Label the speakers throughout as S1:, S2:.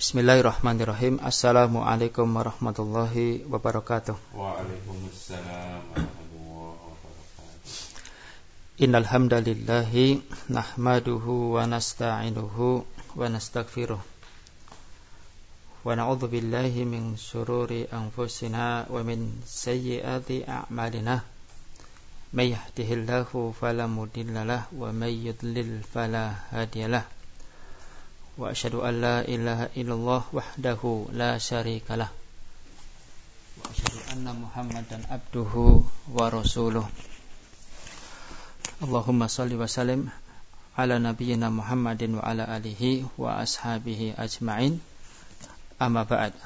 S1: Bismillahirrahmanirrahim. Assalamualaikum warahmatullahi wabarakatuh.
S2: Waalaikumsalam warahmatullahi wabarakatuh.
S1: Innal hamdalillahi nahmaduhu wa nasta'inuhu wa nastaghfiruh. Wa na'udzu billahi min shururi anfusina wa min sayyiati a'malina. May yahdihillahu fala mudhillalah wa may yudlil fala hadiyalah. Wa asyhadu an la ilaha illallah wahdahu la syarikalah. Wa asyhadu anna Muhammadan abduhu wa rasuluh. Allahumma shalli wa sallim ala nabiyyina Muhammadin wa ala alihi wa ashabihi ajma'in. Amma ba'd.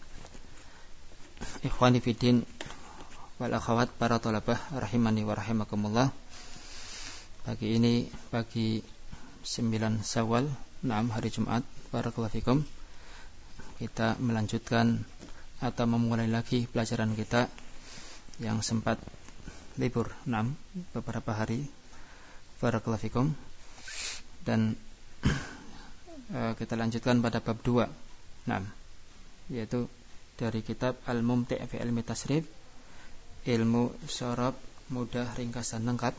S1: Ikhwani fiddin wal akhawat, para thalabah rahimani wa rahimakumullah. Pagi ini pagi 9 Syawal, hari Jumat, barakallahu fikum. Kita melanjutkan atau memulai lagi pelajaran kita yang sempat libur beberapa hari, barakallahu fikum. Dan kita lanjutkan pada bab 2, yaitu dari kitab Al-Mumti' fi Ilmi Tasrif, ilmu syarab mudah, ringkas dan lengkap.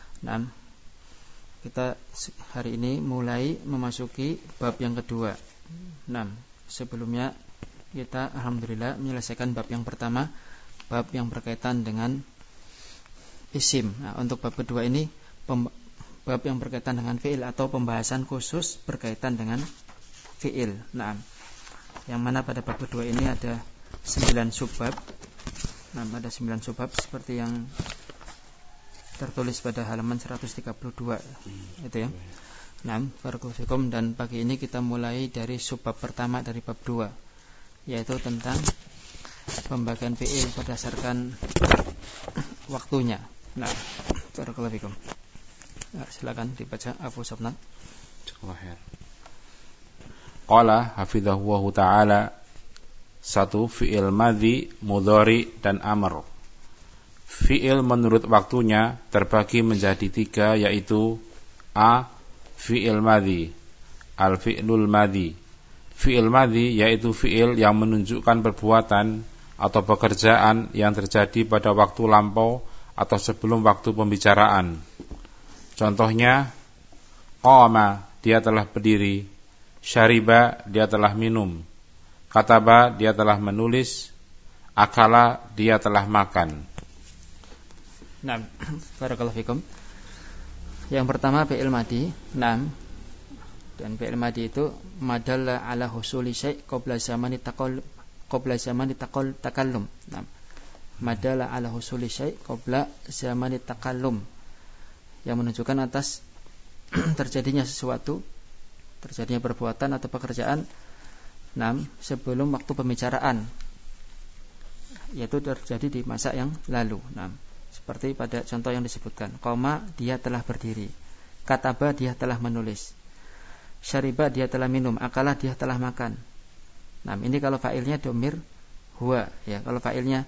S1: Kita hari ini mulai memasuki bab yang kedua. Sebelumnya kita alhamdulillah menyelesaikan bab yang pertama, bab yang berkaitan dengan isim. Untuk bab kedua ini bab yang berkaitan dengan fi'il atau pembahasan khusus berkaitan dengan fi'il. Yang mana pada bab kedua ini ada 9 subbab. Ada 9 subbab seperti yang tertulis pada halaman 132 itu ya. Barakallahu fikum. Dan pagi ini kita mulai dari subbab pertama dari bab 2, yaitu tentang pembagian fi'il berdasarkan waktunya. Barakallahu fikum. Silakan dibaca Abu Sabna.
S2: Qala hafidhahu ta'ala. 1. Fi'il madhi, mudhari dan amr. Fi'il menurut waktunya terbagi menjadi 3, yaitu A. Fi'il madhi, al-fi'lul madhi. Fi'il madhi yaitu fi'il yang menunjukkan perbuatan atau pekerjaan yang terjadi pada waktu lampau atau sebelum waktu pembicaraan. Contohnya, qama, dia telah berdiri. Syariba, dia telah minum. Kataba, dia telah menulis. Akala, dia telah makan.
S1: Barakallahu fikum. Yang pertama fi'il madhi. Dan fi'il madhi itu madalla ala husuli syai' qabla zamani takallum. Madalla ala husuli syai' qabla zamani takallum, yang menunjukkan atas terjadinya sesuatu, terjadinya perbuatan atau pekerjaan sebelum waktu pembicaraan, yaitu terjadi di masa yang lalu. Seperti pada contoh yang disebutkan, qama, dia telah berdiri. Kataba, dia telah menulis. Syariba, dia telah minum. Akala, dia telah makan. Ini kalau fa'ilnya domir huwa, ya. Kalau fa'ilnya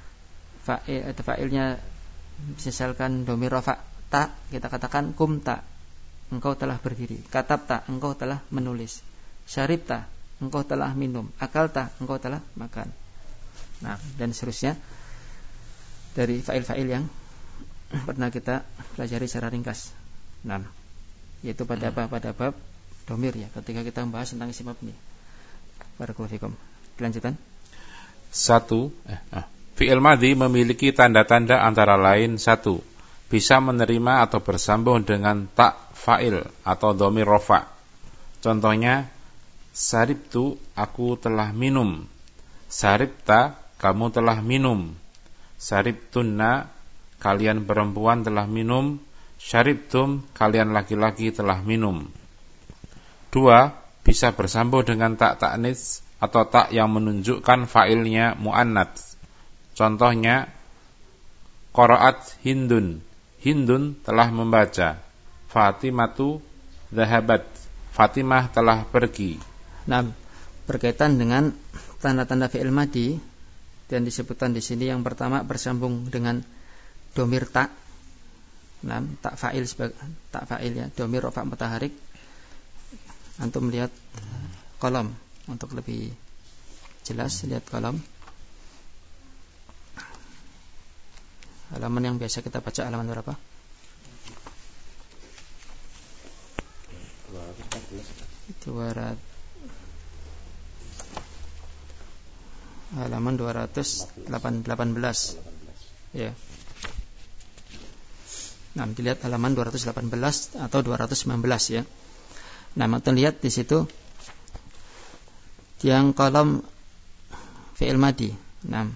S1: misalkan domir rafa ta, kita katakan kumta, engkau telah berdiri. Katabta, engkau telah menulis. Syaribta, engkau telah minum. Akalta, engkau telah makan. Dan seterusnya dari fa'il-fa'il yang pernah kita pelajari secara ringkas. Yaitu pada bab domir, ya, ketika kita membahas tentang isim mabni. Barakallahu fikum. Kelanjutan.
S2: 1. Fi'il madhi memiliki tanda-tanda antara lain: 1. Bisa menerima atau bersambung dengan ta fa'il atau dhamir rafa'. Contohnya, saribtu, aku telah minum. Saribta, kamu telah minum. Saribtunna, kalian perempuan telah minum. Syaribtum, kalian laki-laki telah minum. 2. Bisa bersambung dengan tak ta'nis atau tak yang menunjukkan fa'ilnya mu'annats. Contohnya, qara'at Hindun, Hindun telah membaca. Fatimatu dhahabat, Fatimah telah pergi.
S1: Berkaitan dengan tanda-tanda fi'il madhi, dan disebutkan di sini yang pertama bersambung dengan domir tak. Tak fa'il sebagai tak fa'il, ya, domir rafa' mutaharik. Antum melihat kolom Untuk lebih jelas lihat kolom. Halaman yang biasa kita baca halaman berapa? 200. Halaman 218. Ya. Nah, dilihat halaman 218 atau 219 ya. Nah, kita lihat di situ yang kolom fi'il madi. Nah,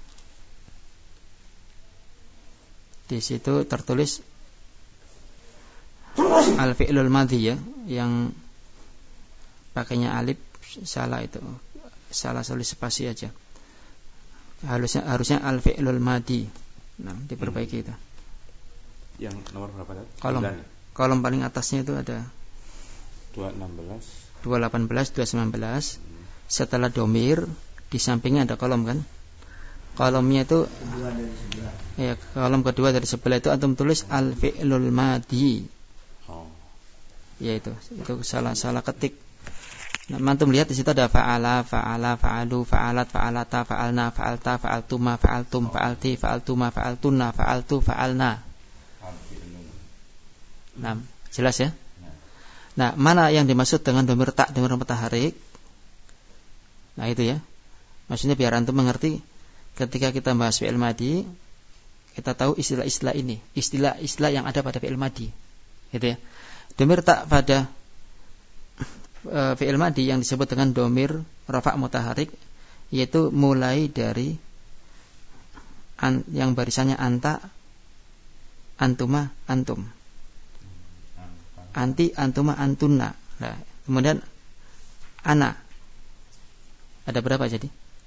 S1: di situ tertulis al-fi'lul madhi ya, yang pakainya alif salah itu. Salah tulis spasi aja. Harusnya al-fi'lul madi. Nah, diperbaiki itu.
S2: Yang nomor berapa tadi?
S1: Kolom paling atasnya itu ada
S2: 218,
S1: 219. Setelah domir di sampingnya ada kolom kan? Kolomnya itu ya, kolom kedua dari sebelah itu antum tulis al-fi'lul madi. Ya itu salah ketik. Nah, antum lihat di situ ada fa'ala, fa'alu, fa'alat, fa'alata, fa'alna, fa'alta, fa'altuma, fa'altum, fa'alti, fa'altuma, fa'altunna, fa'altu, fa'alna. Nah, jelas ya? Nah, mana yang dimaksud dengan domir tak, domir mutaharik? Nah, itu ya. Maksudnya biar antum mengerti ketika kita bahas fi'il madi, kita tahu istilah-istilah ini, istilah-istilah yang ada pada fi'il madi. Gitu ya. Domir tak pada fi'il madi yang disebut dengan domir rafa' mutaharik, yaitu mulai dari yang barisannya anta, antuma, antum, anti, antuma, antunna. Nah, kemudian ana. Ada berapa jadi?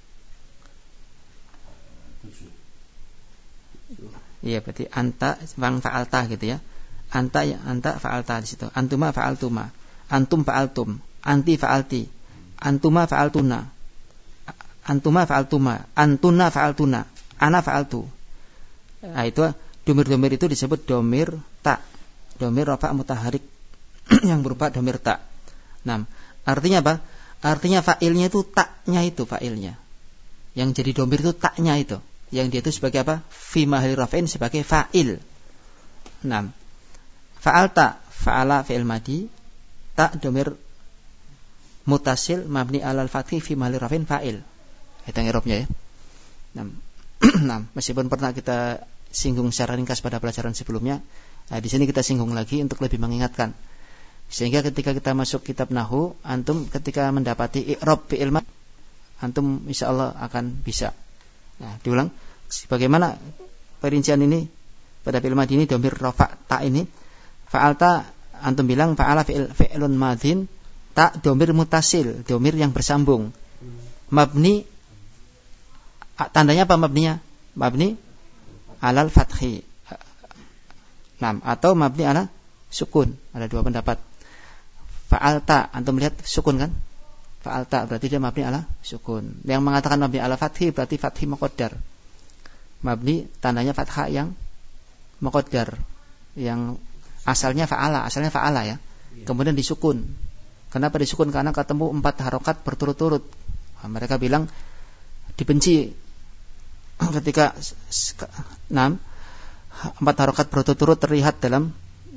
S1: 7. Iya, berarti anta wang fa'alta gitu ya. Anta fa'alta di situ. Antuma fa'altuma. Antum fa'altum, anti fa'alti, antuma fa'altuna, antuma fa'altuma, antuna fa'altuna, ana fa'altu. Nah, itu domir-domir itu disebut domir tak, domir rafa' mutaharik yang berupa domir tak. Nah, artinya apa? Artinya fa'ilnya itu taknya itu fa'ilnya. Yang jadi domir itu taknya itu. Yang dia itu sebagai apa? Fi mahali raf'in sebagai fa'il. Nah, fa'alta, fa'ala fi'il madi, tak domir mutasil mabni alal fathi fi mahali rafin fa'il. Itu i'rabnya ya. Nah, meskipun pernah kita singgung secara ringkas pada pelajaran sebelumnya, nah, di sini kita singgung lagi untuk lebih mengingatkan. Sehingga ketika kita masuk kitab nahwu, antum ketika mendapati i'rab fi'il madi, antum insyaallah akan bisa. Nah, diulang. Bagaimana perincian ini pada fi'il madi ini domir rafa' ta ini? Fa'alta, antum bilang fa'ala fi'lun madhin, tak domir mutasil, domir yang bersambung. Mabni, tandanya apa mabninya? Mabni alal fathi. Nah, atau mabni ala sukun. Ada dua pendapat. Fa'alta, antum lihat sukun kan? Fa'alta berarti dia mabni ala sukun. Yang mengatakan mabni ala fathi berarti fathi muqaddar. Mabni tandanya fathah yang muqaddar, yang asalnya fa'ala ya. Kemudian disukun. Kenapa disukun? Karena ketemu 4 harokat berturut-turut. Nah, mereka bilang dibenci ketika 4 harokat berturut-turut terlihat dalam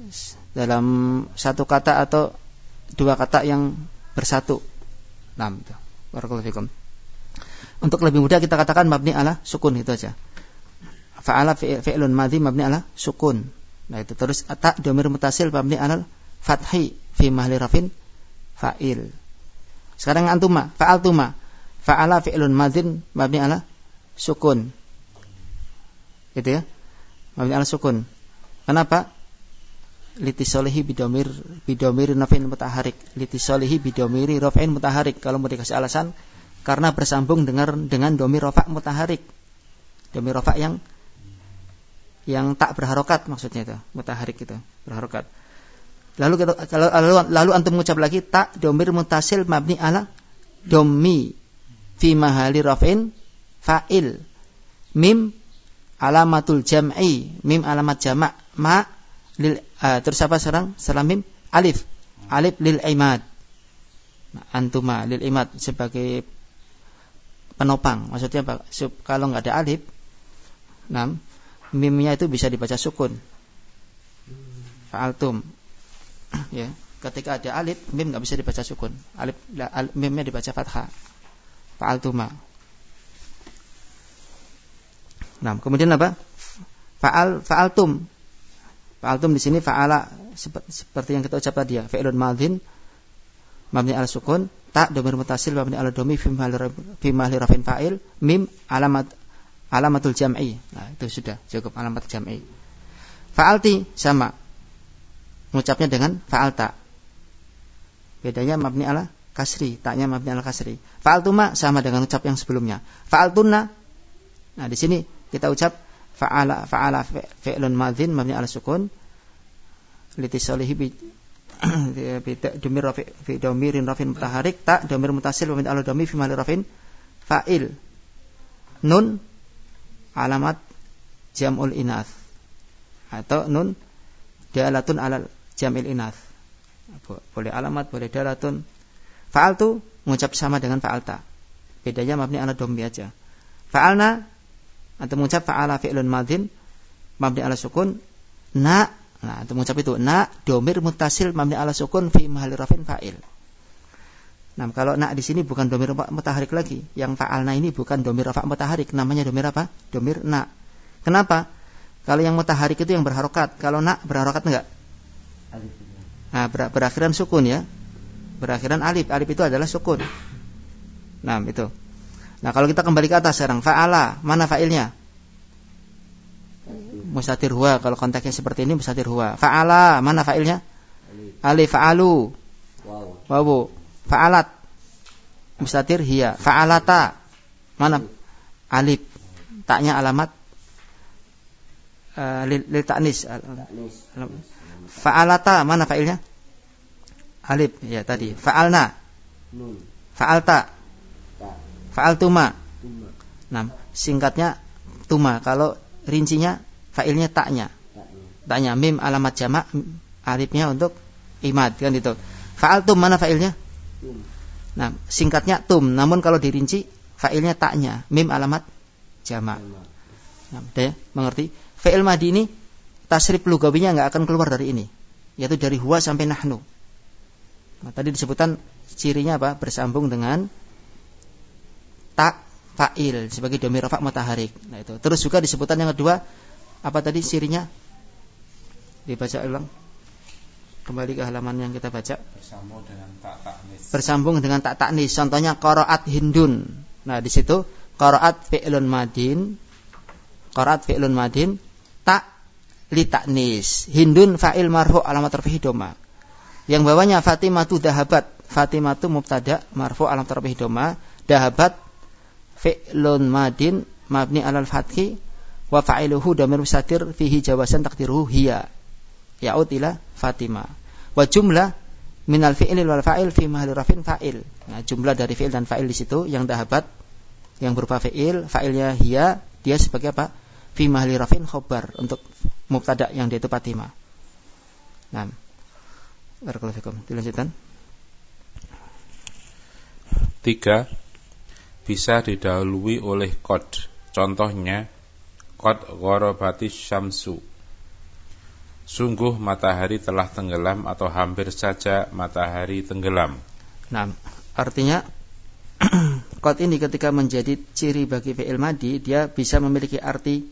S1: satu kata atau 2 kata yang bersatu. Nah, barakallahu fikum. Untuk lebih mudah kita katakan mabni ala sukun itu aja. Fa'ala fi'lun madhi mabni ala sukun. Nah, itu terus tak domir mutasil mabni alal fathi fi mahli rafin fa'il. Sekarang antuma, fa'altuma, fa'ala fi'lun madhin mabni ala sukun. Gitu ya. Mabni ala sukun. Kenapa? Litisolihi bidomir nafin mutaharik. Litisolihi bidomiri raf'in mutaharik. Kalau mau dikasih alasan, karena bersambung dengan domir rafa' mutaharik. Domir rafa' yang tak berharokat, maksudnya itu mutaharik itu berharokat. Lalu antum mengucap lagi tak domir mutasil mabni ala domi fi mahali raf'in fa'il. Mim alamatul jam'i, mim alamat jamak, ma lil terus apa sekarang? Setelah mim alif lil imad. Antuma lil imad sebagai penopang. Maksudnya kalau nggak ada alif, mimnya itu bisa dibaca sukun. Fa'altum. Ya, ketika ada alif, mim nggak bisa dibaca sukun. Mimnya dibaca fathah. Fa'altuma. Kemudian apa? Fa'altum. Fa'altum di sini fa'ala seperti yang kita ucap tadi ya, fi'lun madhin mabni al sukun, ta dhamir muttasil mabni al dhammi fi mahalli rafin fa'il, mim alamatul jam'i. Nah, itu sudah cukup alamat jam'i. Fa'alti sama mengucapnya dengan fa'alta. Bedanya mabni ala kasri, taknya mabni ala kasri. Fa'altuma sama dengan ucap yang sebelumnya. Fa'altunna. Nah, di sini kita ucap fa'ala fi'lun madhin mabni ala sukun litisalihi bi dhamir rafi fi dhamirin rafin mutaharik, ta dhamir muttasil mabni ala dhammi fi mahalli rafin fa'il. Nun alamat jam'ul inath atau nun dalatun alal jam'il inath. Boleh alamat, boleh dalatun. Fa'altu mengucap sama dengan fa'alta. Bedanya mabni ala dhammi aja. Fa'alna atau mengucap fa'ala fi'lun madhin mabni ala sukun na. Nah, untuk mengucap itu na dhamir muttasil mabni ala sukun fi mahalli rafin fa'il. Nah, kalau na di sini bukan dhamir mutaharik lagi. Yang fa'alna ini bukan dhamir rafa mutaharik, namanya dhamir apa? Dhamir na. Kenapa? Kalau yang mutaharik itu yang berharokat. Kalau na berharokat enggak? Alif. Nah, berakhiran sukun ya. Berakhiran alif. Alif itu adalah sukun. Nah, itu. Nah, kalau kita kembali ke atas sekarang, fa'ala, mana fa'ilnya? Mustatir huwa. Kalau konteksnya seperti ini mustatir huwa. Fa'ala, mana fa'ilnya? Alif. Fa'alu. Wawu. Fa'alat. Mustatir hiya. Fa'alata. Mana? Alif. Taknya alamat lil ta'nis. Fa'alata, mana fa'ilnya? Alif. Ya tadi. Fa'alna. Fa'alta. Fa'altuma. Nah, singkatnya tuma. Kalau rincinya fa'ilnya taknya. Taknya mim alamat jamak, alifnya untuk imad kan itu. Fa'altum mana fa'ilnya? Nah, singkatnya tum. Namun kalau dirinci fa'ilnya taknya, mim alamat jamak. Nah, udah ya, mengerti? Fi'il madhi ini tasrif lugawinya enggak akan keluar dari ini, yaitu dari huwa sampai nahnu. Nah, tadi disebutkan cirinya apa? Bersambung dengan tak fa'il sebagai dhamir rafa' mutaharik. Nah, itu. Terus juga disebutkan yang kedua apa tadi cirinya? Dibaca ulang. Kembali ke halaman yang kita baca. Bersambung dengan tak ta'nis. Bersambung dengan tak ta'nis. Contohnya qara'at hindun. Nah, di situ qara'at fi'lun madin. Qara'at fi'lun madin tak li ta'nis. Hindun fa'il marfu' alamat raf'ihi dhamma. Yang bawahnya Fatimatu dahabat. Fatimatu mubtada marfu' alamat raf'ihi dhamma. Dahabat fi'lun madin mabni alal fathi wa fa'iluhu dhamir mustatir fihi jawasan taqdiruhu hiya ya'ud ila Fatimah. Wa jumlah minal fi'il wal fa'il fi mahalli rafin fa'il. Nah, jumlah dari fi'il dan fa'il di situ yang dahabat yang berupa fi'il, fa'ilnya hiya, dia sebagai apa? Fi mahalli rafin khabar untuk mubtada yang dia itu Fatimah. Nah, barakallahu fikum. Dilanjutkan.
S2: 3. Bisa didahului oleh qad. Contohnya qad gharabatis syamsu. Sungguh matahari telah tenggelam atau hampir saja matahari tenggelam.
S1: Nah, artinya qad ini ketika menjadi ciri bagi fi'il madhi, dia bisa memiliki arti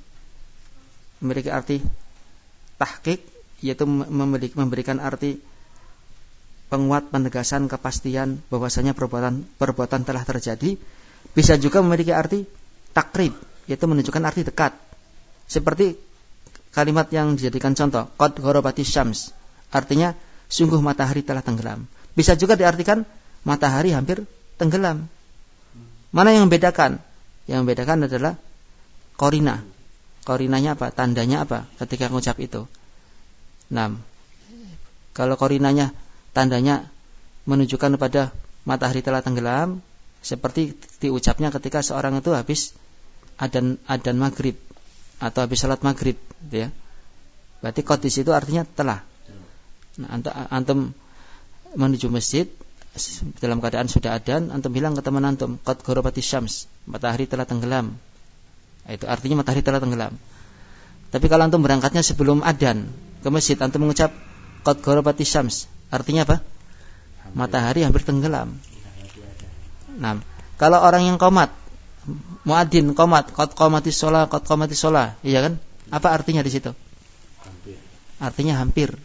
S1: tahqiq, yaitu memberikan arti penguat, penegasan, kepastian bahwasanya perbuatan telah terjadi. Bisa juga memiliki arti takrib, yaitu menunjukkan arti dekat. Seperti kalimat yang dijadikan contoh, qad gharabatis syams, artinya sungguh matahari telah tenggelam. Bisa juga diartikan matahari hampir tenggelam. Mana yang membedakan? Yang membedakan adalah qarinah. Qarinahnya apa? Tandanya apa ketika mengucap itu? Nah, kalau qarinahnya, tandanya menunjukkan kepada matahari telah tenggelam, seperti diucapnya ketika seorang itu habis adzan maghrib atau habis salat maghrib, gitu ya. Berarti qad di situ artinya telah. Nah, antum menuju masjid, dalam keadaan sudah adzan, antum bilang ke teman antum, qad gharabatis syams, matahari telah tenggelam. Itu artinya matahari telah tenggelam. Tapi kalau antum berangkatnya sebelum adzan ke masjid, antum mengucap qad gharabatis syams, artinya apa? Matahari hampir tenggelam. Nah, kalau orang yang qomat, muadzin qomat, qad qamatis shalah, iya kan? Apa artinya di situ? Artinya hampir.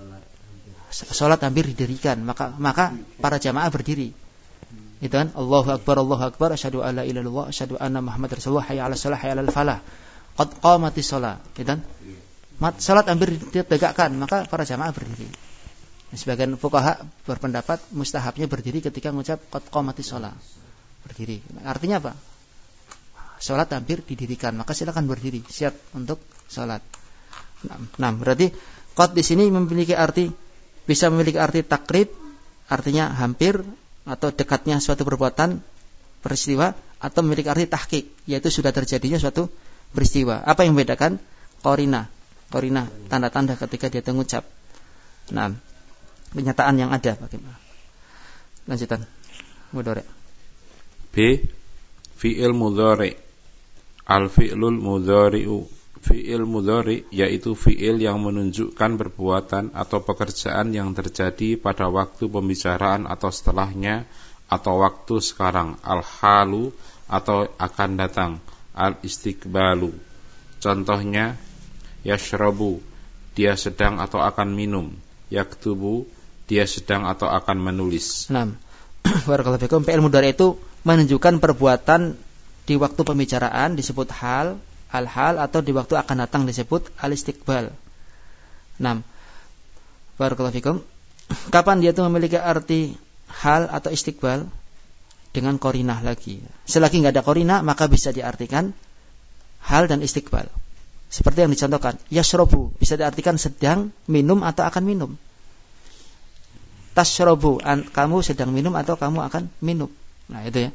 S1: Salat hampir didirikan, maka para jamaah berdiri. Itu kan Allahu akbar, asyhadu alla ilaha illallah, asyhadu anna Muhammadar Rasulullah, hayya 'alas shalah, hayya 'alal falah. Qad qamatis shalah, gitu kan? Salat hampir ditegakkan, maka para jamaah berdiri. Sebagian fuqaha berpendapat mustahabnya berdiri ketika mengucap qad qamatis shalah. Berdiri. Artinya apa? Salat hampir didirikan, maka silakan berdiri, siap untuk salat. Nah, berarti qad di sini bisa memiliki arti takrib, artinya hampir atau dekatnya suatu perbuatan peristiwa, atau memiliki arti tahqiq, yaitu sudah terjadinya suatu peristiwa. Apa yang membedakan? Qarina, tanda-tanda ketika dia mengucap. Nah, kenyataan yang ada bagaimana? Lanjutan. Mudhari.
S2: B. Fi'il mudhari. Al-fi'lul mudhari'u. Fi'il mudhari yaitu fi'il yang menunjukkan perbuatan atau pekerjaan yang terjadi pada waktu pembicaraan atau setelahnya, atau waktu sekarang. Al-halu atau akan datang. Al-istiqbalu. Contohnya, yashrabu, dia sedang atau akan minum. Yaktubu, dia sedang atau akan menulis.
S1: 6. Barakallahu fikum. Fi'il mudhari itu menunjukkan perbuatan di waktu pembicaraan disebut hal, al-hal, atau di waktu akan datang disebut al-istiqbal. 6. Barakallahu fikum. Kapan dia itu memiliki arti hal atau istiqbal? Dengan qarinah lagi. Selagi enggak ada qarinah, maka bisa diartikan hal dan istiqbal. Seperti yang dicontohkan, yashrabu bisa diartikan sedang minum atau akan minum. Tashrabu, kamu sedang minum atau kamu akan minum. Nah, itu ya.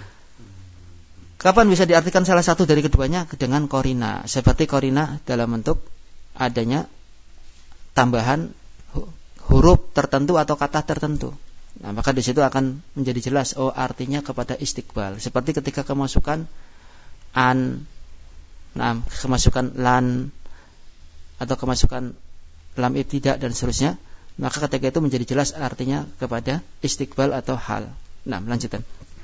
S1: Kapan bisa diartikan salah satu dari keduanya? Dengan qarina. Seperti qarina dalam bentuk adanya tambahan huruf tertentu atau kata tertentu. Nah, maka di situ akan menjadi jelas artinya kepada istiqbal. Seperti ketika kemasukan an, kemasukan lan, atau kemasukan lam ibtida dan seterusnya, maka ketika itu menjadi jelas artinya kepada istiqbal atau hal. Nah, lanjutan.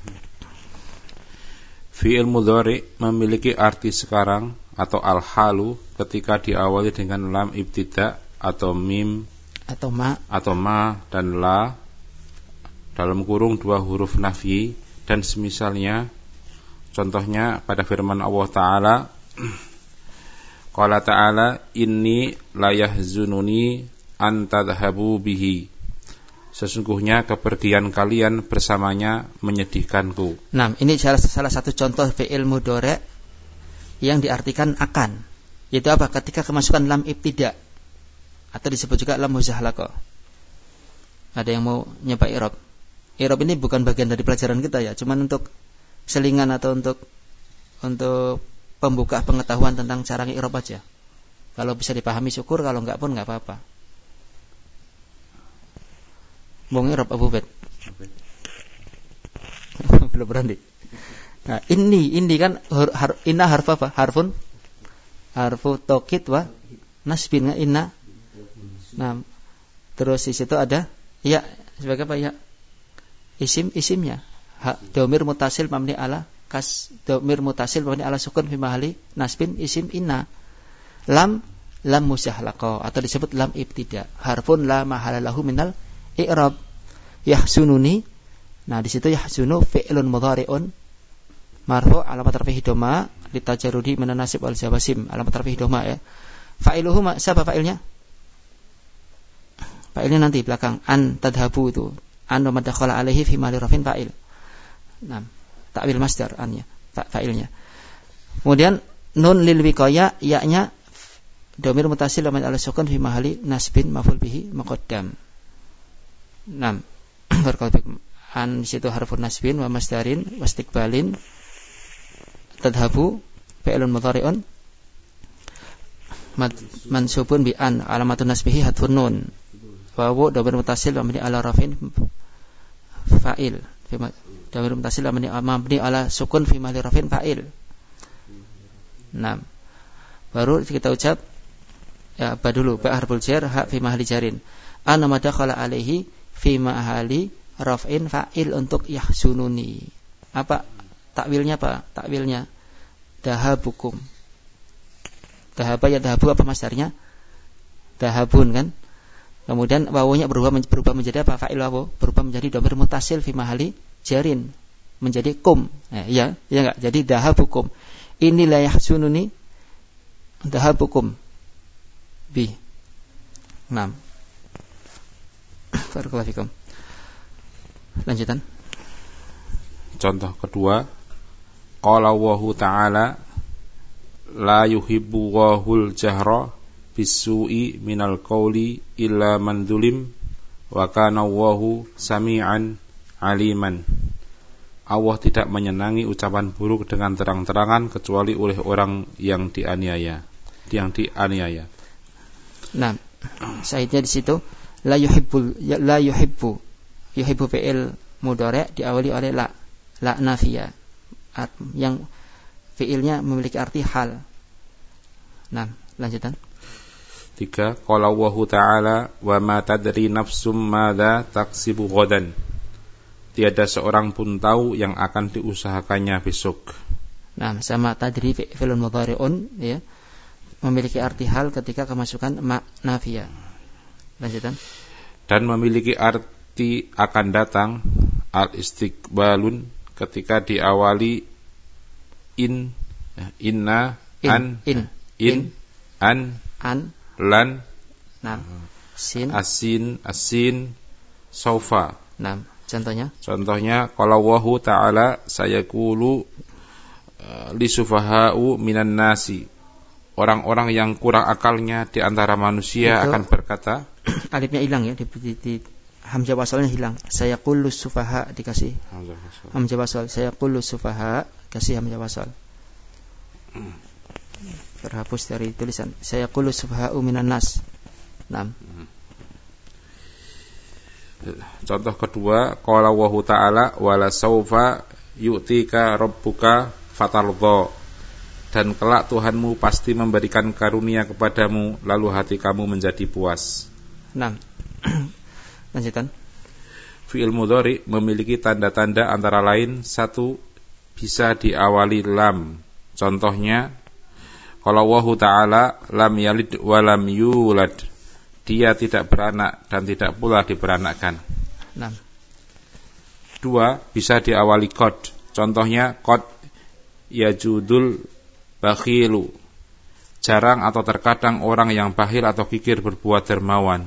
S2: Fi'il mudhari memiliki arti sekarang atau al-halu ketika diawali dengan lam ibtida atau mim
S1: atau
S2: ma dan la dalam kurung 2 huruf nafyi dan semisalnya. Contohnya pada firman Allah Ta'ala, Qala Ta'ala, inni la yahzununi an tadhhabu bihi. Sesungguhnya kepergian kalian bersamanya menyedihkanku.
S1: Nah, ini salah satu contoh fi'il mudhari yang diartikan akan. Yaitu apa? Ketika kemasukan lam ibtida atau disebut juga lam muzahalaqah. Ada yang mau nyoba i'rab? I'rab ini bukan bagian dari pelajaran kita ya, cuman untuk selingan atau untuk pembuka pengetahuan tentang cara i'rab aja. Kalau bisa dipahami syukur, kalau enggak pun enggak apa-apa. Mau ngirab Abu Bet? Belum berani. Nah, ini kan inna harf apa? Harfu taukid wa nasbin, inna. Nah, terus di situ ada ya sebagai apa ya? Isimnya. Dhamir mutasil mabni ala dhamir mutasil mabni ala sukun fi mahalli nasbin isim inna. Lam muzahalaqah atau disebut lam ibtida. Harfun la mahala lahu minal i'rab. Yahsununi. Nah, di situ yahsunu fi'lun mudhari'un marfu' alamat raf'ihi dhamma litajarrudi min an-nasib wal jawasim. Alamat raf'ihi dhamma ya. Fa'iluhu siapa fa'ilnya? Fa'ilnya nanti belakang an tadhabu itu. An wa madakhala alaihi fi mali rafin fa'il. Nah, ta'wil masdar annya, fa'ilnya. Kemudian nun lil wiqaya, ya-nya dhamir mutasil mabni ala sukun fi mahalli nasbin maf'ul bihi muqaddam. 6. Berkalbik an situ harfun nasbin wa masdarin wa istiqbalin tadhabu fi'lun mudhari'un mansubun bi an alamatun nasbihi hadfun nun wa wu dhamir mutasil mabni ala rafin fa'il. Dhamir muttasil mabni ala sukun fi mahalli raf'in fa'il. Nah, baru kita ucap ya, ba dulu, ba harful jar, ha fi mahalli jarin. Ana madakhala alaihi fi mahalli raf'in fa'il untuk yahsununi. Apa takwilnya apa? Takwilnya dahabukum. Dahaba ya dahabu apa masdarnya? Dahabun kan? Kemudian wawunya berubah menjadi apa? Fa'il wawu berubah menjadi dhamir muttasil fi mahalli jarin, menjadi kum. Ya enggak? Jadi dahabukum. Inilah yahsununi dahabukum bi. 6. Barakallahu fikum. Lanjutan.
S2: Contoh kedua, qala Allahu ta'ala la yuhibbu wahul jahra bisu'i minal qawli illa man dhulim wa kana Allahu sami'an aliman. Allah tidak menyenangi ucapan buruk dengan terang-terangan kecuali oleh orang yang dianiaya.
S1: Nah, sahihnya di situ la yuhibbu fi'il mudhari' diawali oleh la nafiyah yang fi'ilnya memiliki arti hal. Nah, lanjutan.
S2: 3. Qala Allahu ta'ala wa ma tadri nafsum madza taksibu ghadan. Tiada seorang pun tahu yang akan diusahakannya besok.
S1: Nah, sama tadri fi'il mudhari'un ya, memiliki arti hal ketika kemasukan ma nafiyah. Lanjutan. Dan
S2: memiliki arti akan datang al-istiqbalun ketika diawali inna an lan sin asin saufa.
S1: Nah,
S2: contohnya qala Allahu ta'ala sayaqulu li sufaha'u minan nasi. Orang-orang yang kurang akalnya di antara manusia itu, akan berkata,
S1: alifnya hilang ya, di hamzah wasalnya hilang. Sayaqulu sufaha dikasih hamzah wasal. Sayaqulu sufaha kasih hamzah wasal. Terhapus dari tulisan. Sayaqulu sufaha'u minan nas. 6.
S2: Contoh kedua, qala Allahu ta'ala wala saufa yu'tika rabbuka fatardha. Dan kelak Tuhanmu pasti memberikan karunia kepadamu lalu hati kamu menjadi puas.
S1: 6. Lanjutan.
S2: Fi'il mudhari memiliki tanda-tanda antara lain 1. Bisa diawali lam. Contohnya qala Allahu ta'ala lam yalid wa lam yulad. Dia tidak beranak dan tidak pula diberanakkan.
S1: 6.
S2: 2. Bisa diawali qad. Contohnya qad yajudul bakhilu. Jarang atau terkadang orang yang bakhil atau kikir berbuat dermawan.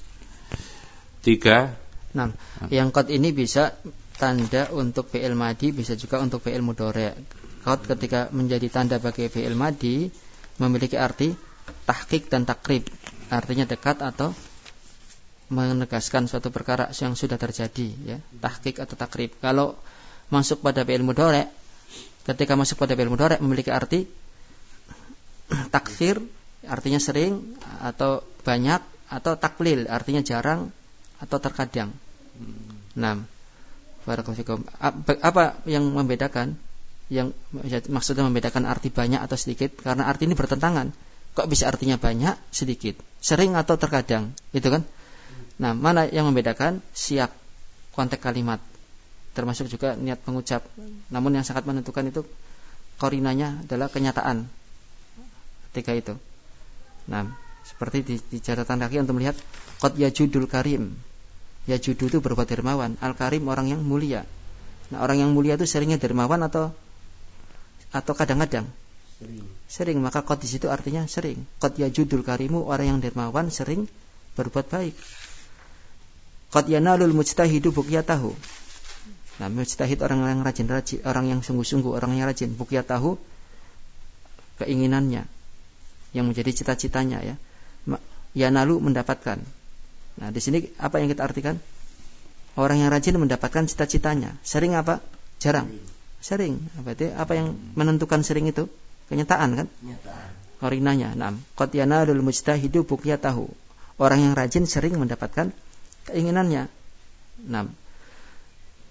S2: 3.
S1: Yang qad ini bisa tanda untuk fi'il madi, bisa juga untuk fi'il mudhari'. Qad ketika menjadi tanda bagi fi'il madi memiliki arti tahqiq dan takrib. Artinya dekat atau menegaskan suatu perkara yang sudah terjadi ya, tahqiq atau takrib. Kalau masuk pada fi'il mudhari', ketika masuk pada fi'il mudhari' memiliki arti takfir, artinya sering atau banyak, atau taklil, artinya jarang atau terkadang. 6. Barakallahu fikum. Apa yang membedakan? Yang maksudnya membedakan arti banyak atau sedikit, karena arti ini bertentangan. Kok bisa artinya banyak, sedikit, sering atau terkadang, itu kan? Nah, mana yang membedakan? Siyak, konteks kalimat, termasuk juga niat pengucap. Namun yang sangat menentukan itu qarinanya adalah kenyataan ketika itu. Nah, seperti di catatan kaki untuk melihat qad yajudul karim. Yajudu itu berbuat dermawan, al-karim orang yang mulia. Nah, orang yang mulia itu seringnya dermawan atau kadang-kadang? Sering. Maka qad di situ artinya sering. Qad yajudul karimu, orang yang dermawan sering berbuat baik. Qad yanalul mujtahidu buqyatahu. Nah, mujtahid orang yang rajin, orang yang sungguh-sungguh, orang yang rajin. Buqyatahu keinginannya yang menjadi cita-citanya ya. Yanalu mendapatkan. Nah, di sini apa yang kita artikan? Orang yang rajin mendapatkan cita-citanya. Sering apa? Jarang. Sering. Berarti apa yang menentukan sering itu? Kenyataan kan? Qarinanya. Naam. Qad yanalul mujtahidu buqyatahu. Orang yang rajin sering mendapatkan keinginannya. Naam.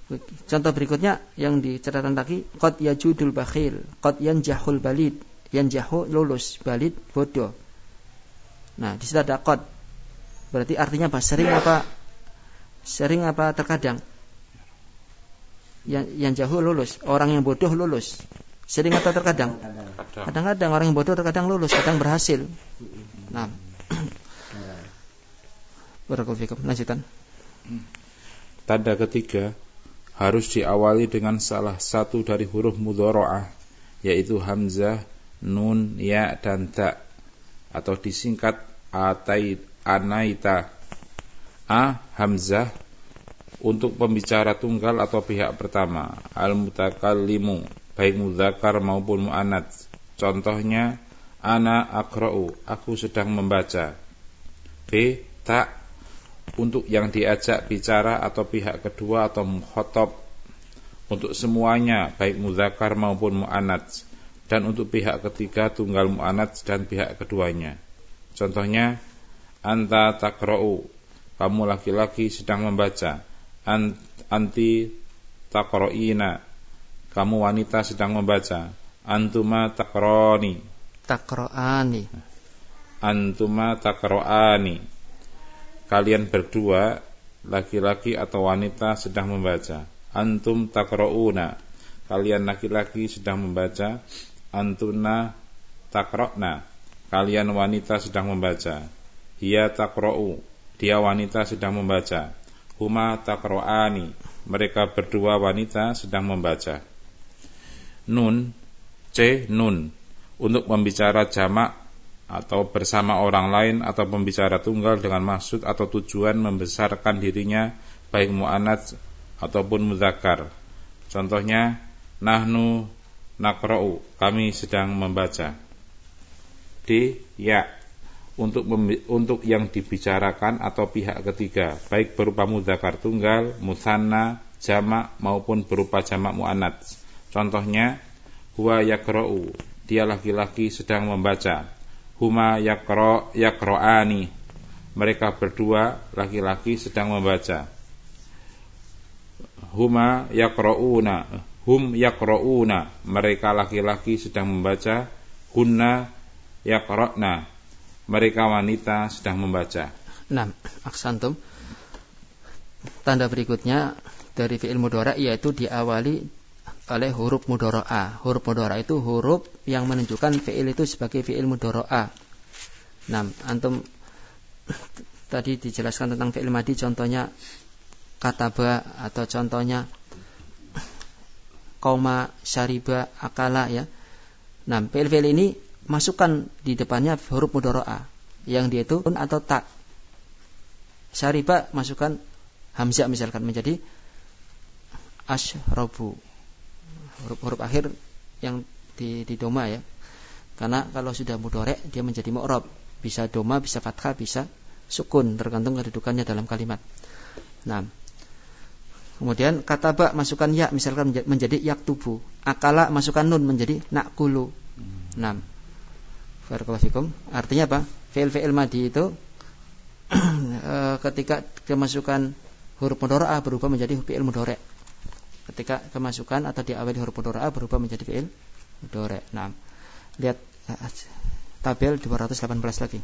S1: Contoh berikutnya yang di catatan kaki, qad yajudul bakhil, qad yanjahul balid. Yanjahu lulus, balid bodoh. Nah, di situ ada qad. Berarti artinya apa? Sering apa terkadang? Yanjahu lulus, orang yang bodoh lulus. Sering atau terkadang? Kadang-kadang orang yang bodoh terkadang lulus, kadang berhasil. Nah. Barakallahu fikum. Lanjutan.
S2: Tanda ketiga harus diawali dengan salah satu dari huruf mudhara'ah, yaitu hamzah, nun, ya dan ta, atau disingkat anaita. A. Hamzah untuk pembicara tunggal atau pihak pertama, al-mutakallimu, baik mudzakkar maupun muannats. Contohnya, ana aqra'u, aku sedang membaca. B. Ta untuk yang diajak bicara atau pihak kedua atau mukhatab, untuk semuanya baik mudzakkar maupun muannats, dan untuk pihak ketiga tunggal muannats dan pihak keduanya. Contohnya, anta taqra'u, kamu laki-laki sedang membaca. Anti taqra'ina, kamu wanita sedang membaca. Antuma taqra'ani, antuma taqra'ani, kalian berdua laki-laki atau wanita sedang membaca. Antum taqra'una, kalian laki-laki sedang membaca. Antuna taqra'na, kalian wanita sedang membaca. Hiya taqra'u, dia wanita sedang membaca. Huma taqra'ani, mereka berdua wanita sedang membaca. Nun, C. Nun untuk membicara jamak atau bersama orang lain, atau pembicara tunggal dengan maksud atau tujuan membesarkan dirinya baik muannats ataupun mudzakkar. Contohnya, nahnu naqra'u, kami sedang membaca. D. Ya untuk yang dibicarakan atau pihak ketiga, baik berupa mudzakkar tunggal, musanna, jamak maupun berupa jamak muannats. Contohnya, huwa yaqra'u, dia laki-laki sedang membaca. Huma yaqra'ani, mereka berdua laki-laki sedang membaca. Huma yaqra'una, hum yaqra'una, mereka laki-laki sedang membaca. Hunna yaqra'na, mereka wanita sedang membaca.
S1: Nah, aksantum. Tanda berikutnya dari fi'il mudhari' yaitu diawali oleh huruf mudhara'ah. Huruf mudhara'ah itu huruf yang menunjukkan fi'il itu sebagai fi'il mudhara'ah. Nah, antum tadi dijelaskan tentang fi'il madhi, contohnya kataba atau contohnya qauma, syariba, akala ya. Nah, fi'il-fi'il ini masukkan di depannya huruf mudhara'ah yang dia itu un atau ta. Syariba masukkan hamzah misalkan menjadi asyrabu. Huruf akhir yang di doma ya. Karena kalau sudah mudhari' dia menjadi mu'rab, bisa doma, bisa fathah, bisa sukun, tergantung kedudukannya dalam kalimat. Nah, kemudian kataba masukkan ya misalkan menjadi yaktubu. Akala masukkan nun menjadi naqulu. Nah, barakallahu fikum. Artinya apa? Fi'il madhi itu ketika kemasukan huruf mudhara'ah berubah menjadi fi'il mudhari'. Ketika kemasukan atau diawali huruf mudhara'ah berubah menjadi fi'il mudhari'. Nah, lihat tabel 218 lagi.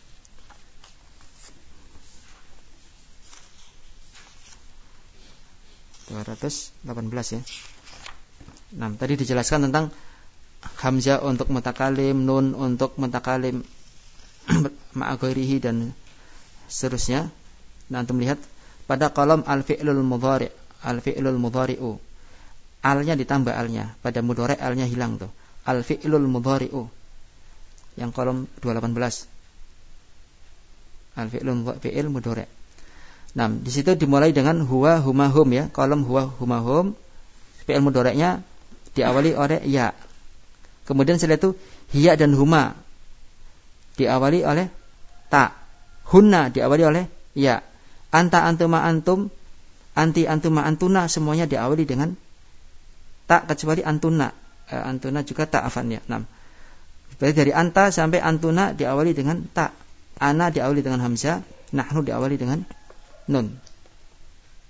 S1: ya. Nah, tadi dijelaskan tentang hamzah untuk mutakalim, nun untuk mutakalim ma'a ghairihi dan seterusnya. Nah, antum lihat pada kolom al-fi'lul mudhari', al-fi'lul mudhari'u, alnya ditambah alnya, pada mudhari' alnya hilang tuh. Al-fi'lul mudhari'u yang kolom 218. Al-fi'lul fi'il mudhari'. Nah, di situ dimulai dengan huwa huma hum ya, kolom huwa huma hum, fi'il mudhari'nya diawali oleh ya. Kemudian setelah itu hiya dan huma diawali oleh ta. Hunna diawali oleh ya. Anta antuma antum, anti antuma antuna, semuanya diawali dengan ta kecuali antuna. Antuna juga ta, afan ya. 6. Berarti dari anta sampai antuna diawali dengan ta. Ana diawali dengan hamzah, nahnu diawali dengan nun.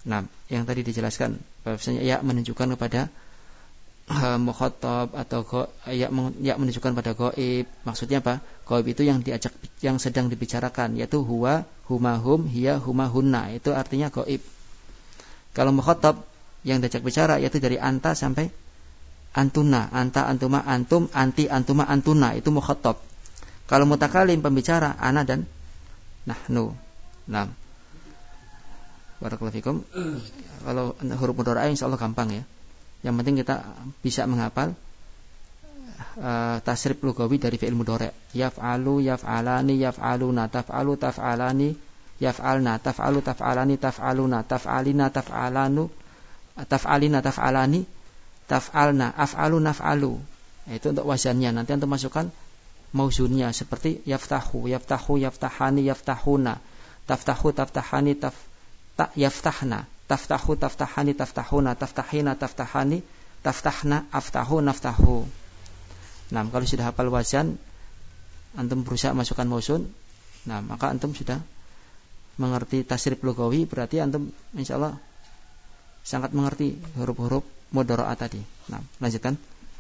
S1: Nah, yang tadi dijelaskan bahwasanya ya menunjukkan kepada mukhatab atau ya menunjukkan pada gaib. Maksudnya apa? Gaib itu yang diajak, yang sedang dibicarakan, yaitu huwa, huma, hum, hiya, huma, hunna. Itu artinya gaib. Kalau mukhatab yang diajak bicara yaitu dari anta sampai antuna, anta, antuma, antum, anti, antuma, antuna, itu mukhatab. Kalau mutakalim pembicara ana dan nahnu. Nah, barakallahu fikum. Kalau huruf mudhari' insyaallah gampang ya. Yang penting kita bisa menghafal tasrif lugawi dari fi'il mudhari'. Yaf'alu, yaf'alani, yaf'aluna, taf'alu, taf'alani, yaf'alna, taf'alu, taf'alani, taf'aluna, taf'alina, taf'alanu, taf'alina, taf'alani, taf'alna, af'alu, naf'alu. Itu untuk wazannya. Nanti antum masukkan mauzunnya seperti yaftahu, yaftahu, yaftahani, yaftahuna, taftahu, taftahani, yaftahna, taftahu, taftahani, taftahuna, taftahina, taftahani, taftahna, aftahu, naftahu. Nah, kalau sudah hafal wazan, antum berusaha masukkan mauzun, nah maka antum sudah mengerti tasrif lugawi, berarti antum insyaallah sangat mengerti huruf-huruf mudhara'ah tadi. Nah, lanjutkan.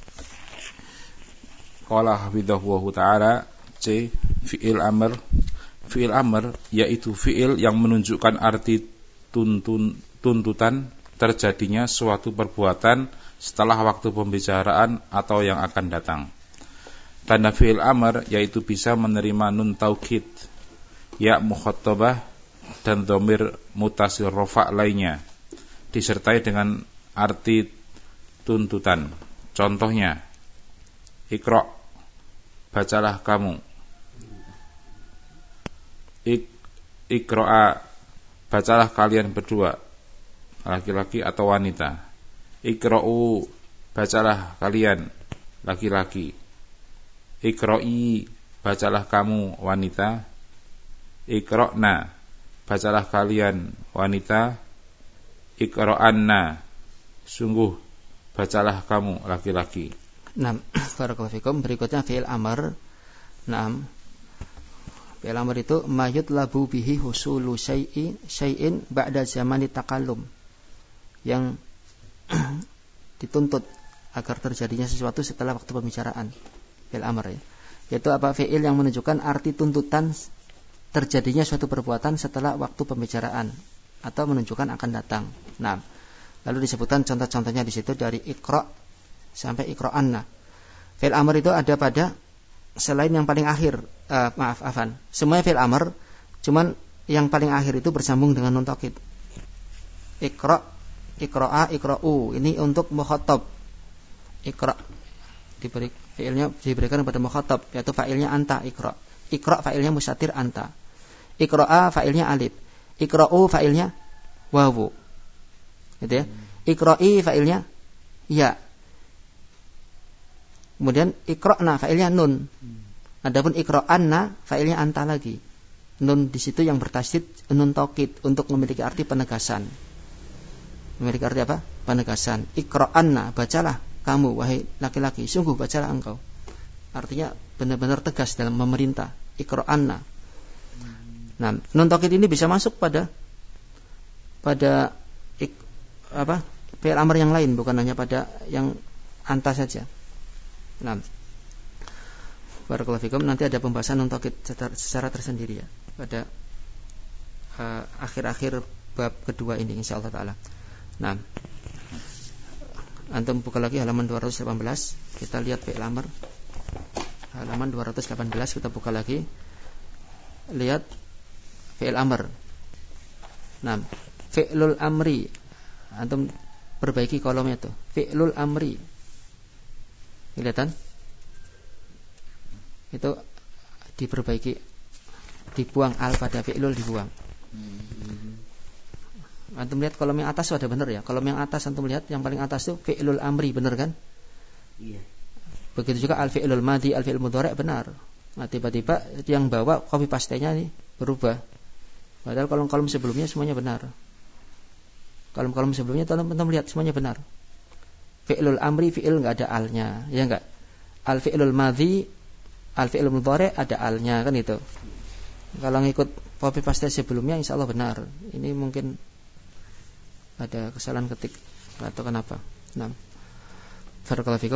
S2: Qala hafidhahu ta'ala, C. Fi'il amr. Fi'il amr yaitu fi'il yang menunjukkan arti tuntutan terjadinya suatu perbuatan setelah waktu pembicaraan atau yang akan datang. Tanda fi'il amr yaitu bisa menerima nun taukid, ya mukhatabah dan dhamir mutasil rafa' lainnya, disertai dengan arti tuntutan. Contohnya, Iqra, bacalah kamu. Iqra'a, bacalah kalian berdua, laki-laki atau wanita. Iqra'u, bacalah kalian, laki-laki. Iqra'i, bacalah kamu, wanita. Iqra'na, bacalah kalian, wanita. Iqra'anna, sungguh bacalah kamu, laki-laki.
S1: Nah, barakallahu fikum. Berikutnya fi'il amr. Nah, fi'il amr itu mayutlabu bihi husulu syai'in ba'da zamani takallum, yang dituntut agar terjadinya sesuatu setelah waktu pembicaraan. Fi'il amr ya. Yaitu apa? Fi'il yang menunjukkan arti tuntutan terjadinya suatu perbuatan setelah waktu pembicaraan atau menunjukkan akan datang. Nah, lalu disebutkan contoh-contohnya di situ dari Iqra' sampai Iqra'anna. Fi'il amr itu ada pada selain yang paling akhir, afan. Semuanya fi'il amr, cuman yang paling akhir itu bersambung dengan nun taukid. Iqra', Iqra'a, Iqra'u. Ini untuk mukhatab. Iqra' fi'ilnya diberikan kepada mukhatab, yaitu fa'ilnya anta, Iqra'. Iqra' fa'ilnya mustatir anta. Iqra'a fa'ilnya alif. Iqra'u fa'ilnya wawu. Gitu ya. Iqra'i fa'ilnya ya. Kemudian iqra'na fa'ilnya nun. Adapun iqra'anna fa'ilnya anta lagi. Nun di situ yang bertasydid nun taukid untuk memiliki arti penegasan. Memiliki arti apa? Penegasan. Iqra'anna, bacalah kamu wahai laki-laki, sungguh bacalah engkau. Artinya benar-benar tegas dalam memerintah. Iqra'anna. Nah, nun taukid ini bisa masuk pada fi'il amr yang lain, bukan hanya pada yang anta saja. Nah, barakallahu fikum. Nanti ada pembahasan nun taukid secara tersendiri ya pada akhir-akhir bab kedua ini insyaallah taala. Nah, antum buka lagi halaman 218, kita lihat fi'il amr. Halaman 218 kita buka lagi. Lihat fi'il amr. Nah, fi'lul amri. Antum perbaiki kolomnya tuh. Fi'lul amri. Kelihatan? Itu diperbaiki, dibuang al pada fi'lul, dibuang. Antum lihat kolom yang atas ada benar ya. Kolom yang atas antum lihat yang paling atas itu fi'lul amri, benar kan? Iya. Begitu juga al fi'lul madhi, al fi'lul mudhari' benar. Nah, tiba-tiba yang bawa copy paste-nya nih berubah. Padahal kolom-kolom sebelumnya semuanya benar. Kolom-kolom sebelumnya antum lihat semuanya benar. Fi'lul amri, fi'il enggak ada alnya, ya enggak? Al fi'lul madhi, al fi'lul mudhari' ada alnya, kan itu. Kalau ngikut copy paste sebelumnya insyaallah benar. Ini mungkin ada kesalahan ketik atau kenapa. Nah, barakallahu fikum.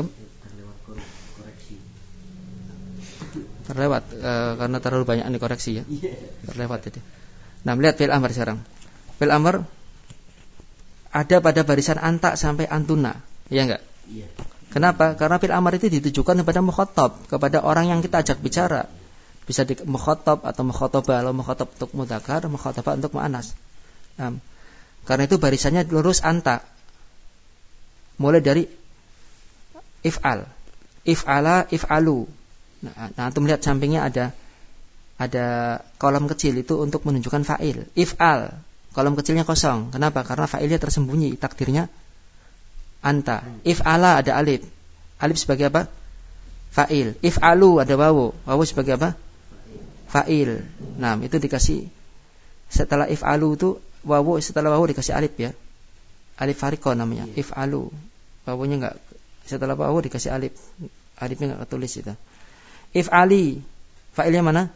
S1: Terlewat karena terlalu banyak dikoreksi ya. Terlewat itu. Nah, melihat fi'il amr sekarang. Fi'il amr ada pada barisan anta sampai antuna, ya enggak? Iya. Kenapa? Karena fi'il amr itu ditujukan kepada mukhatab, kepada orang yang kita ajak bicara. Bisa di mukhatab atau mukhatabah, kalau mukhatab untuk mudzakkar, mukhatabah untuk muannas. Nah, karena itu barisannya lurus anta. Mulai dari if'al, if'ala, if'alu. Nah, antum lihat sampingnya ada kolom kecil itu untuk menunjukkan fa'il. If'al, kolom kecilnya kosong. Kenapa? Karena fa'ilnya tersembunyi, takdirnya anta. If'ala ada alif. Alif sebagai apa? Fa'il. If'alu ada wawu. Wawu sebagai apa? Fa'il. Nah, itu dikasih setelah if'alu itu wawu, setelah wawu dikasih alif ya. Alif fariqah namanya. If'alu. Wawunya enggak, setelah wawu dikasih alif. Alifnya enggak ketulis itu. If'ali. Fa'ilnya mana?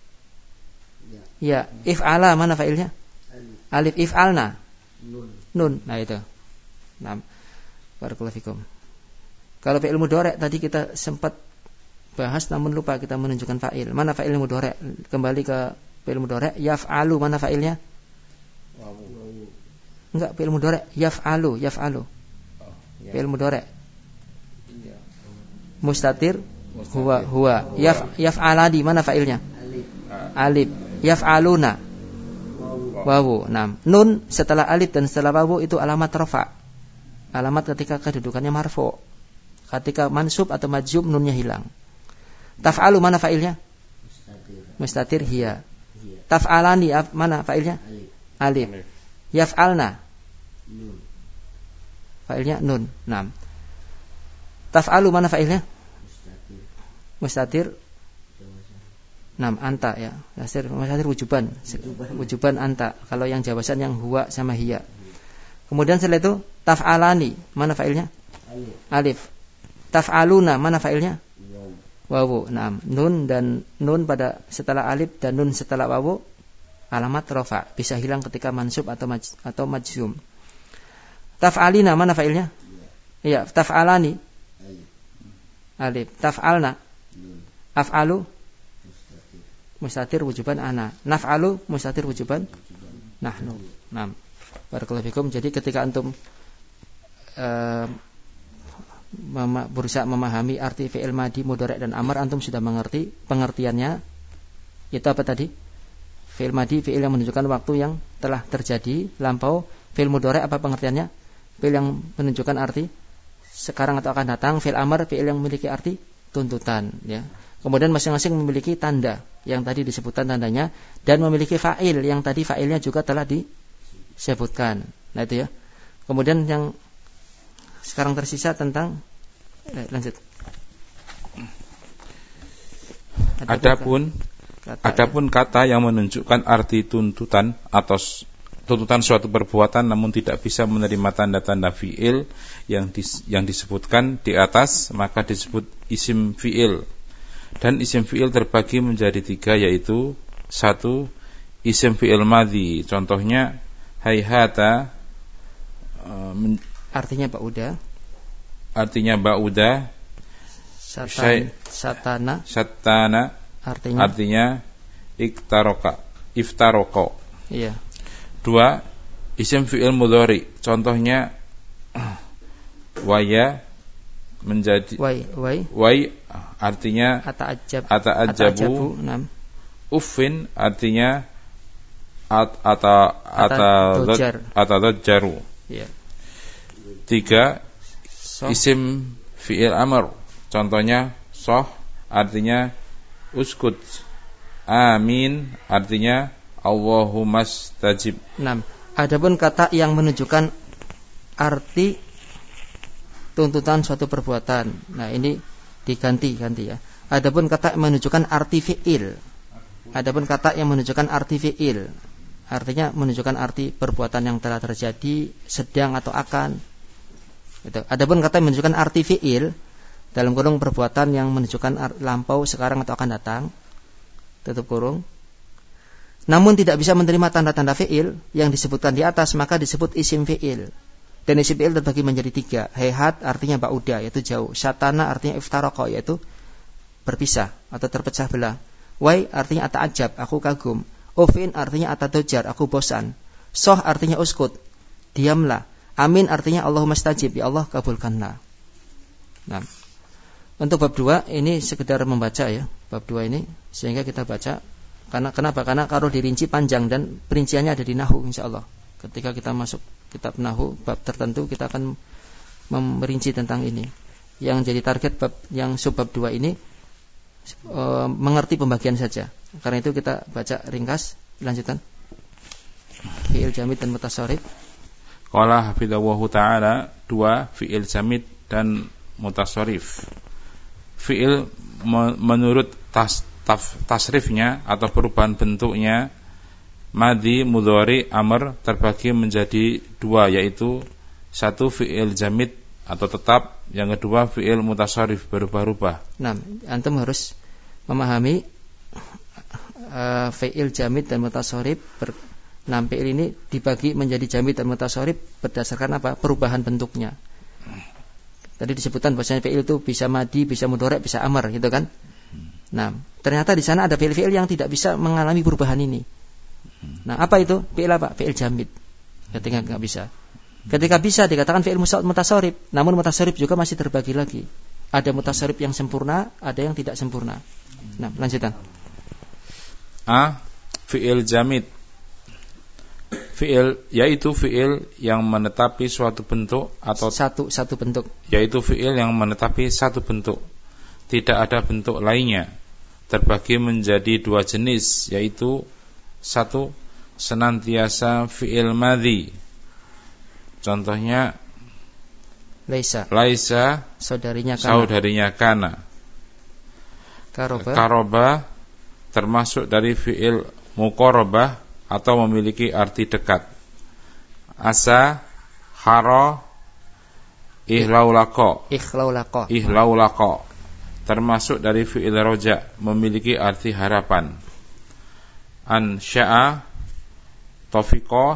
S1: Ya. If'ala mana fa'ilnya? Alif. If'alna. Nun. Nah itu. Nah, barakallahu fikum. Kalau fi'il mudhari' tadi kita sempat bahas namun lupa kita menunjukkan fa'il. Mana fa'il mudhari'? Kembali ke fi'il mudhari'. Yaf'alu mana fa'ilnya? Enggak, fi'il mudhari'. Yaf'alu. Fi'il mudhari'. Mustatir huwa. Yaf'aladi mana fa'ilnya? Alif. Yaf'aluna. Wawu. Nah, nun setelah alif dan setelah wawu itu alamat rafa. Alamat ketika kedudukannya marfu'. Ketika mansub atau majzum nunnya hilang. Taf'alu mana fa'ilnya? Mustatir hiya. Taf'alani mana fa'ilnya? Alif. Yaf'alna. Fa'ilnya nun. Naam. Taf'alu mana fa'ilnya? Mustatir. Naam, anta ya. Mustatir wujuban. Wujuban anta. Kalau yang jawasan yang huwa sama hiya. Kemudian setelah itu taf'alani mana fa'ilnya? Alif. Taf'aluna mana fa'ilnya? Wawu. Naam, nun dan nun pada setelah alif dan nun setelah wawu alamat rafa, bisa hilang ketika mansub atau majzum. Taf'alina mana fa'ilnya? Iya, taf'alani. Alif. Taf'alna. Af'alu mustatir wujuban ana. Naf'alu mustatir wujuban nahnu. Naam. Barakallahu fikum. Jadi ketika antum berusaha memahami arti fi'il madi, mudhari' dan amr, antum sudah mengerti pengertiannya. Itu apa tadi? Fi'il madi, fi'il yang menunjukkan waktu yang telah terjadi, lampau. Fi'il mudhari' apa pengertiannya? Fi'il yang menunjukkan arti sekarang atau akan datang. Fi'il amr, fi'il yang memiliki arti tuntutan ya. Kemudian masing-masing memiliki tanda yang tadi disebutkan tandanya, dan memiliki fa'il yang tadi fa'ilnya juga telah disebutkan. Nah itu ya. Kemudian yang sekarang tersisa tentang lanjut.
S2: Adapun kata yang menunjukkan arti tuntutan atau tuntutan suatu perbuatan namun tidak bisa menerima tanda-tanda fi'il yang disebutkan di atas, maka disebut isim fi'il. Dan isim fi'il terbagi menjadi 3, yaitu 1. Isim fi'il madhi. Contohnya hayhata,
S1: artinya ba'uda.
S2: Artinya ba'uda. Satana. Artinya iftaroko.
S1: Iya.
S2: 2. Isim fi'il mudhari. Contohnya waya menjadi wai artinya ata'ajabu. Uffin artinya atadajjaru.
S1: Iya.
S2: 3. Isim fi'il amr. Contohnya soh artinya uskut. Amin artinya Allahumma stajib.
S1: 6. Adapun kata yang menunjukkan arti tuntutan suatu perbuatan. Nah, ini diganti ya. Adapun kata yang menunjukkan arti fi'il. Adapun kata yang menunjukkan arti fi'il, artinya menunjukkan arti perbuatan yang telah terjadi, sedang atau akan. Gitu. Adapun kata yang menunjukkan arti fi'il dalam kurung perbuatan yang menunjukkan lampau, sekarang atau akan datang, tutup kurung. namun tidak bisa menerima tanda-tanda fi'il yang disebutkan di atas, maka disebut isim fi'il. Dan isim fi'il terbagi menjadi 3. Hayhat artinya ba'uda, yaitu jauh. Syatana artinya iftaraqa, yaitu berpisah atau terpecah belah. Wai artinya ata'ajab, aku kagum. Ufin artinya atadujjar, aku bosan. Soh artinya uskut, diamlah. Amin artinya Allahumma stajib, ya Allah kabulkanlah. Nah, untuk bab 2 ini sekedar membaca ya, bab 2 ini sehingga kita baca. Kenapa? Karena kalau dirinci panjang dan perinciannya ada di Nahwu insyaallah. Ketika kita masuk kitab Nahwu bab tertentu kita akan merinci tentang ini. Yang jadi target bab yang subbab 2 ini mengerti pembagian saja. Karena itu kita baca ringkas. Lanjutan. Fi'il jamid dan mutasharrif.
S2: Qala hafidhahu ta'ala 2 fi'il jamid dan mutasharrif. Fi'il menurut tasrifnya atau perubahan bentuknya madhi, mudhari, amr terbagi menjadi 2, yaitu 1 fi'il jamid atau tetap, yang kedua fi'il mutasharrif berubah-ubah.
S1: Nah, antum harus memahami fi'il jamid dan mutasharrif. Fi'il ini dibagi menjadi jamid dan mutasharrif berdasarkan apa? Perubahan bentuknya. Tadi disebutkan bahwasanya fi'il itu bisa madhi, bisa mudhari, bisa amr, gitu kan? Nah, ternyata di sana ada fi'il-fi'il yang tidak bisa mengalami perubahan ini. Nah, apa itu? Fi'il apa? Fi'il jamid. Ketika enggak bisa. Ketika bisa dikatakan fi'il mutasharrif, namun mutasharrif juga masih terbagi lagi. Ada mutasharrif yang sempurna, ada yang tidak sempurna. Nah, lanjutan.
S2: A. Fi'il jamid. Fi'il yaitu fi'il yang menetapi suatu bentuk atau
S1: satu bentuk.
S2: Yaitu fi'il yang menetapi satu bentuk. Tidak ada bentuk lainnya. Terbagi menjadi 2 jenis, yaitu 1 senantiasa fi'il madhi. Contohnya laisa saudarinya kana. Karoba termasuk dari fi'il muqarabah atau memiliki arti dekat. Asa, hara, ihlaulaqo termasuk dari fi'il roja, memiliki arti harapan. Ansya'a, tafiqa,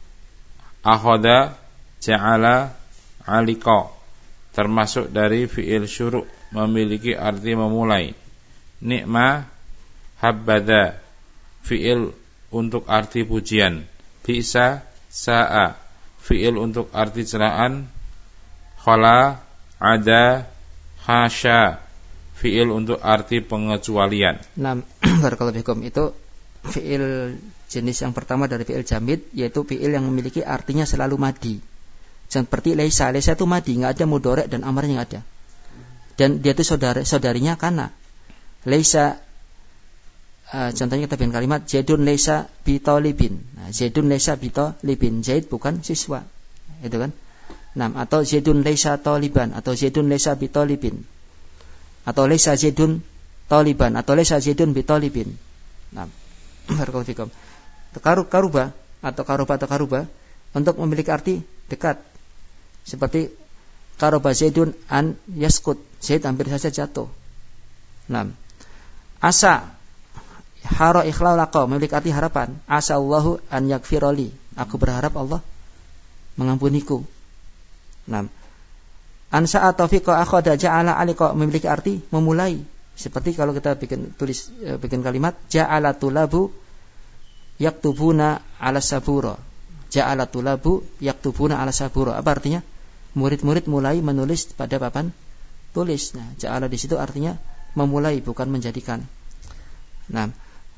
S2: akhoda, ja'ala, alika termasuk dari fi'il syuru', memiliki arti memulai. Ni'ma, habbada fi'il untuk arti pujian. Bi'sa, sa'a fi'il untuk arti celaan. Khala, ada, hasya fi'il untuk arti pengecualian.
S1: Nah, barakallahu fikum, itu fi'il jenis yang pertama dari fi'il jamid, yaitu fi'il yang memiliki artinya selalu madhi. Seperti laisa itu madhi, enggak ada mudhari dan amarnya enggak ada. Dan dia itu saudarinya kana. Laisa, contohnya kita bikin kalimat Zaidun laisa bitalibin. Nah, Zaidun laisa bitalibin, Zaid bukan siswa. Itu kan? Nah, atau Zaidun laisa taliban, atau Zaidun laisa bitalibin, atau laisa Zaidun taliban, atau laisa Zaidun bitalibin. Nah, barakallahu fikum. Karuba atau karuba untuk memiliki arti dekat. Seperti karuba Zaidun an yaskut, Zaid hampir saja jatuh. Nah, asa hara ikhlaulaqa memiliki arti harapan. Asa Allahu an yaghfirali, aku berharap Allah mengampuniku. Nah, ansa'a taufiqa akhada ja'ala alika memiliki arti memulai. Seperti kalau kita bikin kalimat ja'ala tulabu yaktubuna ala sabura. Ja'ala tulabu yaktubuna ala sabura. Apa artinya? Murid-murid mulai menulis pada papan tulis. Nah, ja'ala di situ artinya memulai, bukan menjadikan. Nah,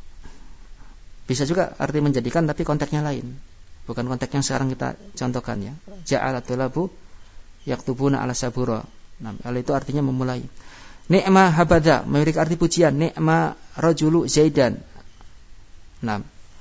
S1: bisa juga arti menjadikan tapi konteksnya lain, bukan konteks yang sekarang kita contohkan ya. Ja'ala tulabu yaktubuna ala sabura. Nah, hal itu artinya memulai. Ni'ma habada memiliki arti pujian. Ni'ma rajulu Zaidan. Nah,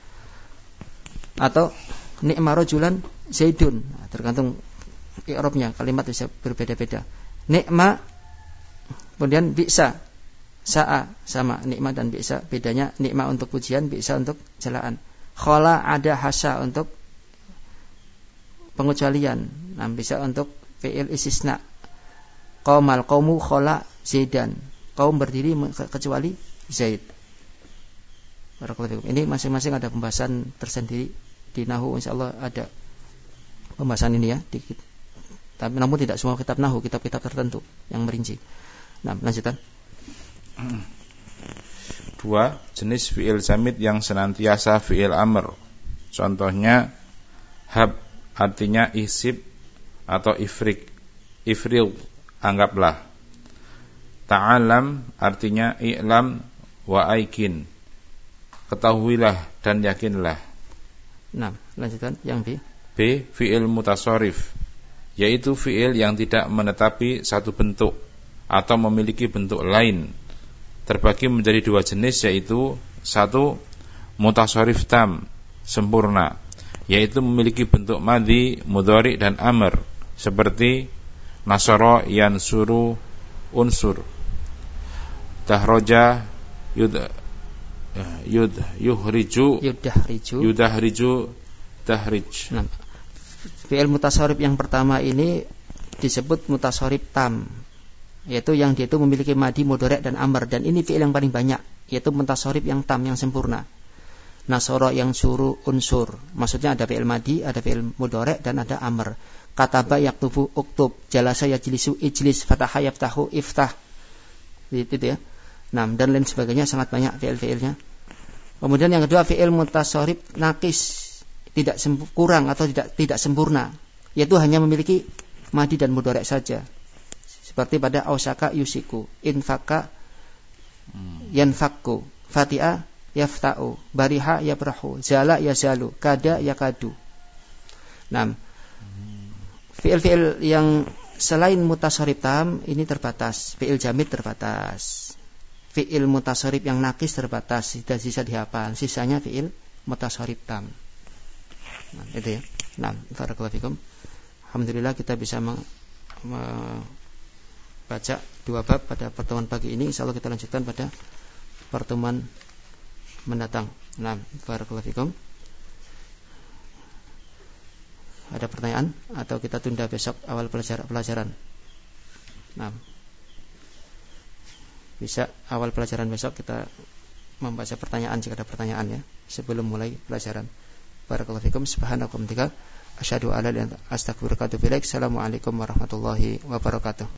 S1: atau ni'ma rajulan Zaidun. Nah, tergantung i'rabnya, kalimat bisa berbeda-beda. Ni'ma, kemudian bi'sa, sa'a sama ni'ma dan bi'sa. Bedanya ni'ma untuk pujian, bi'sa untuk celaan. Khala ada hasa untuk pengecualian. Nah, bisa untuk fi'il istisna. Qaumal qaumu khala Zaidan. Kaum berdiri kecuali Zaid. Barakallahu fikum. Ini masing-masing ada pembahasan tersendiri di nahwu, insyaallah ada pembahasan ini ya dikit. Tapi namun tidak semua kitab nahwu, kitab-kitab tertentu yang merinci. Nah, lanjutkan.
S2: 2. Jenis fi'il jamid yang senantiasa fi'il amr. Contohnya hab, artinya isib atau ifril, anggaplah. Ta'alam, artinya i'lam wa aikin, ketahuilah dan yakinlah.
S1: Nah, lanjutkan yang B.
S2: B. Fi'il mutasarrif, yaitu fi'il yang tidak menetapi satu bentuk atau memiliki bentuk lain. Terbagi menjadi 2 jenis, yaitu 1. Mutasarrif tam, sempurna, yaitu memiliki bentuk madhi, mudhari dan amr, seperti nasara, yansuru, unsur. Tahroja, yudahriju, tahrij.
S1: Nah, fi'il mutasarrif yang pertama ini disebut mutasarrif tam, yaitu yang dia itu memiliki madhi, mudhari dan amr, dan ini fi'il yang paling banyak, yaitu mutasarrif yang tam, yang sempurna. Nasara, yang suruh, unsur, maksudnya ada fi'il madhi, ada fi'il mudhari dan ada amr. Kataba, yaktubu, uktub. Jalasa, yajlisu, ijlis. Fataha, yaftahu, iftah. Itu ya. Nah, dan lain sebagainya, sangat banyak fi'il-fi'ilnya. Kemudian yang kedua, fi'il mutasarrif nakis, tidak kurang atau tidak sempurna, yaitu hanya memiliki madhi dan mudhari saja. Seperti pada ausaka yusiku, infaka yanfakku, fati'a yafta'u, bariha yabrahu, zala yazalu, kada yakadu. Nah, fi'il-fi'il yang selain mutasarrif tam ini terbatas, fi'il jamid terbatas, fi'il mutasarrif yang nakis terbatas, tidak bisa dihafal, sisanya fi'il mutasarrif tam. Nah, itu ya. Nah, barakallahu fikum. Alhamdulillah kita bisa baca 2 bab pada pertemuan pagi ini. Insyaallah kita lanjutkan pada pertemuan mendatang. Nah, barakallahu fikum. Ada pertanyaan atau kita tunda besok awal pelajaran? Nah, bisa awal pelajaran besok kita membaca pertanyaan jika ada pertanyaan ya, sebelum mulai pelajaran. Barakallahu fikum. Subhanallahi wa bihamdihi, asyhadu an la ilaha illa anta, astaghfiruka wa atubu ilaik. Assalamualaikum warahmatullahi wabarakatuh.